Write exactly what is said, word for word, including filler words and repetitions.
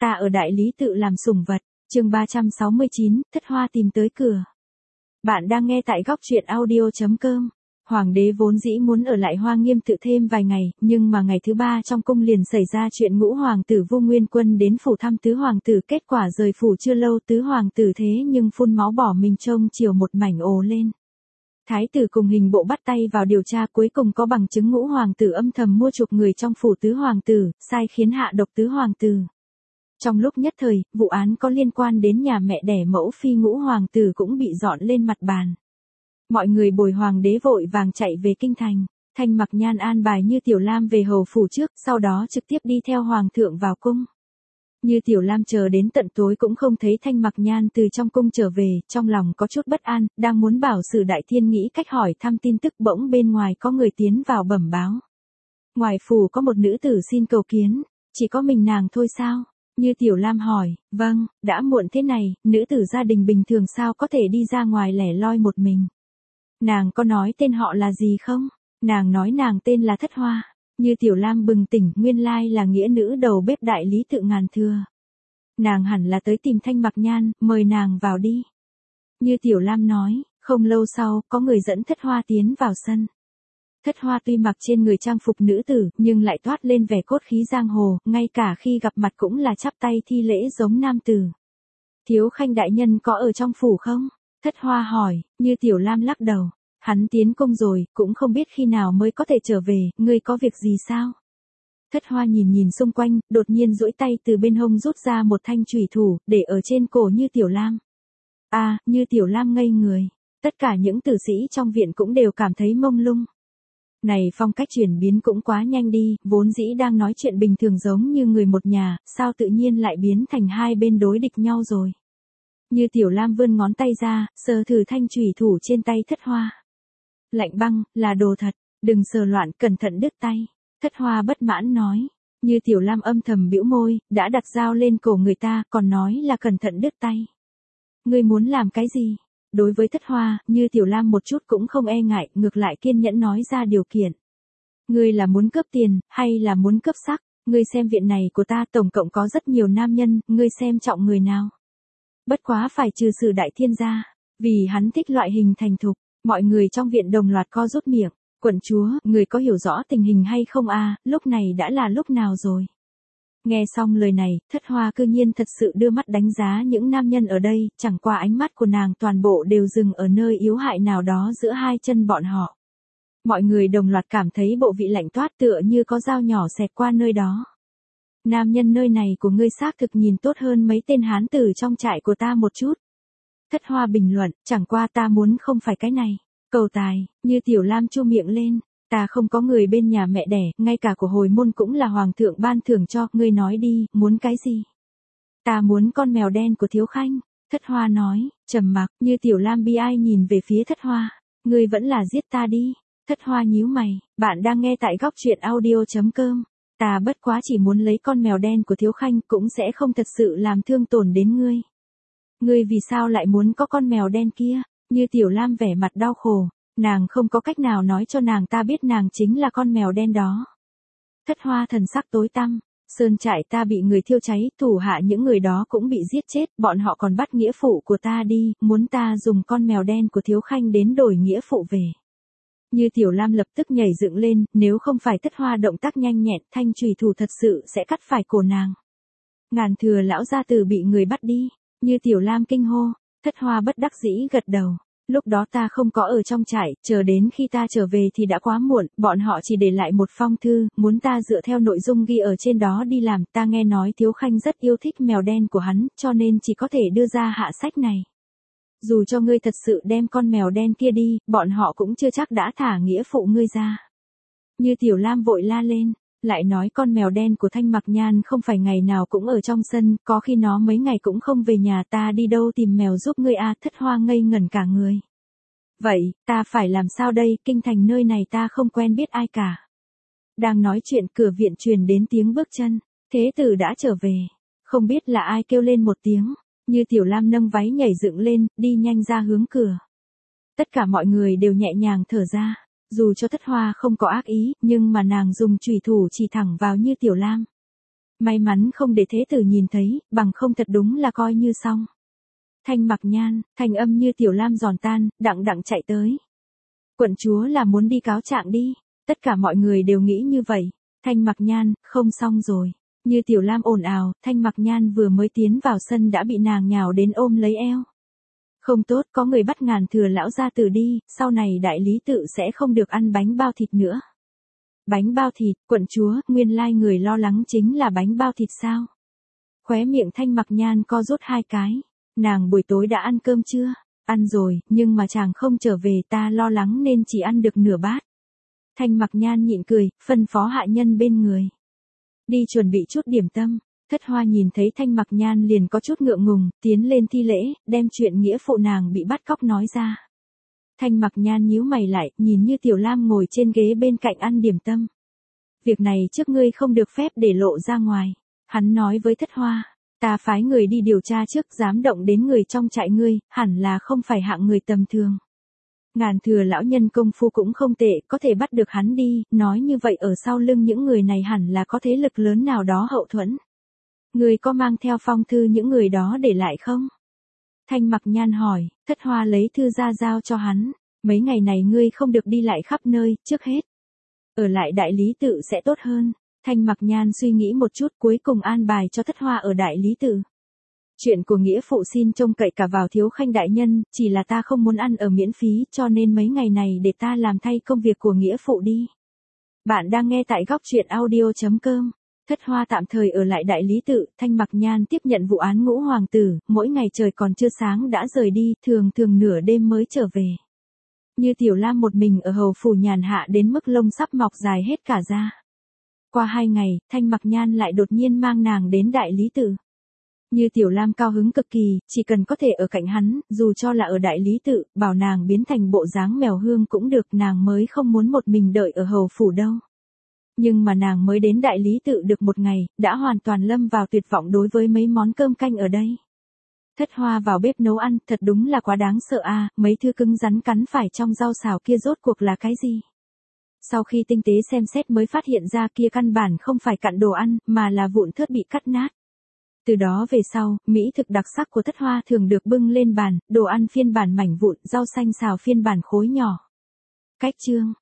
ta ở đại lý tự làm sủng vật, chương ba trăm sáu mươi chín, Thất Hoa tìm tới cửa. Bạn đang nghe tại góc truyện audio chấm com. Hoàng đế vốn dĩ muốn ở lại Hoa Nghiêm tự thêm vài ngày, nhưng mà ngày thứ ba trong cung liền xảy ra chuyện ngũ hoàng tử Vu Nguyên Quân đến phủ thăm tứ hoàng tử, kết quả rời phủ chưa lâu tứ hoàng tử thế nhưng phun máu bỏ mình trông chiều một mảnh ồ lên. Thái tử cùng hình bộ bắt tay vào điều tra, cuối cùng có bằng chứng ngũ hoàng tử âm thầm mua chuộc người trong phủ tứ hoàng tử, sai khiến hạ độc tứ hoàng tử. Trong lúc nhất thời, vụ án có liên quan đến nhà mẹ đẻ mẫu phi ngũ hoàng tử cũng bị dọn lên mặt bàn. Mọi người bồi hoàng đế vội vàng chạy về kinh thành. Thanh Mặc Nhan an bài Như Tiểu Lam về hầu phủ trước, sau đó trực tiếp đi theo hoàng thượng vào cung. Như Tiểu Lam chờ đến tận tối cũng không thấy Thanh Mặc Nhan từ trong cung trở về, trong lòng có chút bất an, đang muốn bảo Sử Đại Thiên nghĩ cách hỏi thăm tin tức, bỗng bên ngoài có người tiến vào bẩm báo. Ngoài phủ có một nữ tử xin cầu kiến, chỉ có mình nàng thôi sao? Như Tiểu Lam hỏi, vâng, đã muộn thế này, nữ tử gia đình bình thường sao có thể đi ra ngoài lẻ loi một mình. Nàng có nói tên họ là gì không? Nàng nói nàng tên là Thất Hoa. Như Tiểu Lam bừng tỉnh, nguyên lai là nghĩa nữ đầu bếp đại lý tự Ngàn Thừa. Nàng hẳn là tới tìm Thanh Mặc Nhan, mời nàng vào đi. Như Tiểu Lam nói, không lâu sau, có người dẫn Thất Hoa tiến vào sân. Thất Hoa tuy mặc trên người trang phục nữ tử, nhưng lại toát lên vẻ cốt khí giang hồ, ngay cả khi gặp mặt cũng là chắp tay thi lễ giống nam tử. Thiếu Khanh đại nhân có ở trong phủ không? Thất Hoa hỏi. Như Tiểu Lam lắc đầu. Hắn tiến cung rồi, cũng không biết khi nào mới có thể trở về, ngươi có việc gì sao? Thất Hoa nhìn nhìn xung quanh, đột nhiên duỗi tay từ bên hông rút ra một thanh chùy thủ, để ở trên cổ Như Tiểu Lam. A, à, Như Tiểu Lam ngây người. Tất cả những tử sĩ trong viện cũng đều cảm thấy mông lung. Này phong cách chuyển biến cũng quá nhanh đi, vốn dĩ đang nói chuyện bình thường giống như người một nhà, sao tự nhiên lại biến thành hai bên đối địch nhau rồi. Như Tiểu Lam vươn ngón tay ra, sờ thử thanh chùy thủ trên tay Thất Hoa. Lạnh băng, là đồ thật, đừng sờ loạn, cẩn thận đứt tay. Thất Hoa bất mãn nói. Như Tiểu Lam âm thầm bĩu môi, đã đặt dao lên cổ người ta, còn nói là cẩn thận đứt tay. Ngươi muốn làm cái gì? Đối với Thất Hoa, Như Tiểu Lam một chút cũng không e ngại, ngược lại kiên nhẫn nói ra điều kiện. Ngươi là muốn cướp tiền, hay là muốn cướp sắc? Ngươi xem viện này của ta tổng cộng có rất nhiều nam nhân, ngươi xem trọng người nào? Bất quá phải trừ Sử Đại Thiên ra, vì hắn thích loại hình thành thục. Mọi người trong viện đồng loạt co rút miệng. Quận chúa, người có hiểu rõ tình hình hay không a? À, lúc này đã là lúc nào rồi? Nghe xong lời này, Thất Hoa cư nhiên thật sự đưa mắt đánh giá những nam nhân ở đây, chẳng qua ánh mắt của nàng toàn bộ đều dừng ở nơi yếu hại nào đó giữa hai chân bọn họ. Mọi người đồng loạt cảm thấy bộ vị lạnh toát tựa như có dao nhỏ xẹt qua nơi đó. Nam nhân nơi này của ngươi xác thực nhìn tốt hơn mấy tên hán tử trong trại của ta một chút. Thất Hoa bình luận, chẳng qua ta muốn không phải cái này. Cầu tài. Như Tiểu Lam chu miệng lên. Ta không có người bên nhà mẹ đẻ, ngay cả của hồi môn cũng là hoàng thượng ban thưởng cho, ngươi nói đi, muốn cái gì? Ta muốn con mèo đen của Thiếu Khanh. Thất Hoa nói, trầm mặc. Như Tiểu Lam bi ai nhìn về phía Thất Hoa. Ngươi vẫn là giết ta đi. Thất Hoa nhíu mày, bạn đang nghe tại góc truyện audio chấm com. Ta bất quá chỉ muốn lấy con mèo đen của Thiếu Khanh, cũng sẽ không thật sự làm thương tổn đến ngươi. Ngươi vì sao lại muốn có con mèo đen kia? Như Tiểu Lam vẻ mặt đau khổ, nàng không có cách nào nói cho nàng ta biết nàng chính là con mèo đen đó. Thất Hoa thần sắc tối tăm, sơn trại ta bị người thiêu cháy, thủ hạ những người đó cũng bị giết chết, bọn họ còn bắt nghĩa phụ của ta đi, muốn ta dùng con mèo đen của Thiếu Khanh đến đổi nghĩa phụ về. Như Tiểu Lam lập tức nhảy dựng lên, nếu không phải Thất Hoa động tác nhanh nhẹn, thanh chùy thủ thật sự sẽ cắt phải cổ nàng. Ngàn Thừa lão gia tử bị người bắt đi. Như Tiểu Lam kinh hô. Thất Hoa bất đắc dĩ gật đầu. Lúc đó ta không có ở trong trại, chờ đến khi ta trở về thì đã quá muộn, bọn họ chỉ để lại một phong thư, muốn ta dựa theo nội dung ghi ở trên đó đi làm, ta nghe nói Thiếu Khanh rất yêu thích mèo đen của hắn, cho nên chỉ có thể đưa ra hạ sách này. Dù cho ngươi thật sự đem con mèo đen kia đi, bọn họ cũng chưa chắc đã thả nghĩa phụ ngươi ra. Như Tiểu Lam vội la lên. Lại nói con mèo đen của Thanh Mặc Nhan không phải ngày nào cũng ở trong sân, có khi nó mấy ngày cũng không về nhà, ta đi đâu tìm mèo giúp ngươi a? Thất Hoa ngây ngẩn cả người. Vậy, ta phải làm sao đây, kinh thành nơi này ta không quen biết ai cả. Đang nói chuyện cửa viện truyền đến tiếng bước chân, thế tử đã trở về. Không biết là ai kêu lên một tiếng, Như Tiểu Lam nâng váy nhảy dựng lên, đi nhanh ra hướng cửa. Tất cả mọi người đều nhẹ nhàng thở ra. Dù cho Thất Hoa không có ác ý, nhưng mà nàng dùng chùy thủ chỉ thẳng vào Như Tiểu Lam. May mắn không để thế tử nhìn thấy, bằng không thật đúng là coi như xong. Thanh Mặc Nhan, thanh âm như tiểu lam giòn tan, đặng đặng chạy tới. Quận chúa là muốn đi cáo trạng đi. Tất cả mọi người đều nghĩ như vậy. Thanh Mặc Nhan, không xong rồi. Như tiểu lam ồn ào, Thanh Mặc Nhan vừa mới tiến vào sân đã bị nàng nhào đến ôm lấy eo. Không tốt, có người bắt Ngàn Thừa lão gia tử đi, sau này đại lý tự sẽ không được ăn bánh bao thịt nữa. Bánh bao thịt, quận chúa, nguyên lai người lo lắng chính là bánh bao thịt sao? Khóe miệng Thanh Mặc Nhan co rút hai cái. Nàng buổi tối đã ăn cơm chưa? Ăn rồi, nhưng mà chàng không trở về, ta lo lắng nên chỉ ăn được nửa bát. Thanh Mặc Nhan nhịn cười, phân phó hạ nhân bên người. Đi chuẩn bị chút điểm tâm. Thất Hoa nhìn thấy Thanh Mặc Nhan liền có chút ngượng ngùng, tiến lên thi lễ, đem chuyện nghĩa phụ nàng bị bắt cóc nói ra. Thanh Mặc Nhan nhíu mày lại, nhìn như Tiểu Lam ngồi trên ghế bên cạnh ăn điểm tâm. Việc này trước ngươi không được phép để lộ ra ngoài. Hắn nói với Thất Hoa, ta phái người đi điều tra trước, dám động đến người trong trại ngươi, hẳn là không phải hạng người tầm thường. Ngàn Thừa lão nhân công phu cũng không tệ, có thể bắt được hắn đi, nói như vậy ở sau lưng những người này hẳn là có thế lực lớn nào đó hậu thuẫn. Ngươi có mang theo phong thư những người đó để lại không? Thanh Mặc Nhan hỏi. Thất Hoa lấy thư ra giao cho hắn. Mấy ngày này ngươi không được đi lại khắp nơi, trước hết. Ở lại đại lý tự sẽ tốt hơn. Thanh Mặc Nhan suy nghĩ một chút, cuối cùng an bài cho Thất Hoa ở đại lý tự. Chuyện của nghĩa phụ xin trông cậy cả vào Thiếu Khanh đại nhân, chỉ là ta không muốn ăn ở miễn phí, cho nên mấy ngày này để ta làm thay công việc của nghĩa phụ đi. Bạn đang nghe tại góc truyện audio chấm com. Thất Hoa tạm thời ở lại đại lý tự, Thanh Mặc Nhan tiếp nhận vụ án ngũ hoàng tử, mỗi ngày trời còn chưa sáng đã rời đi, thường thường nửa đêm mới trở về. Như Tiểu Lam một mình ở hầu phủ nhàn hạ đến mức lông sắp mọc dài hết cả da. Qua hai ngày, Thanh Mặc Nhan lại đột nhiên mang nàng đến đại lý tự. Như Tiểu Lam cao hứng cực kỳ, chỉ cần có thể ở cạnh hắn, dù cho là ở đại lý tự, bảo nàng biến thành bộ dáng mèo hương cũng được, nàng mới không muốn một mình đợi ở hầu phủ đâu. Nhưng mà nàng mới đến đại lý tự được một ngày, đã hoàn toàn lâm vào tuyệt vọng đối với mấy món cơm canh ở đây. Thất Hoa vào bếp nấu ăn, thật đúng là quá đáng sợ a, mấy thứ cứng rắn cắn phải trong rau xào kia rốt cuộc là cái gì? Sau khi tinh tế xem xét mới phát hiện ra kia căn bản không phải cặn đồ ăn, mà là vụn thớt bị cắt nát. Từ đó về sau, mỹ thực đặc sắc của Thất Hoa thường được bưng lên bàn, đồ ăn phiên bản mảnh vụn, rau xanh xào phiên bản khối nhỏ. Cách chương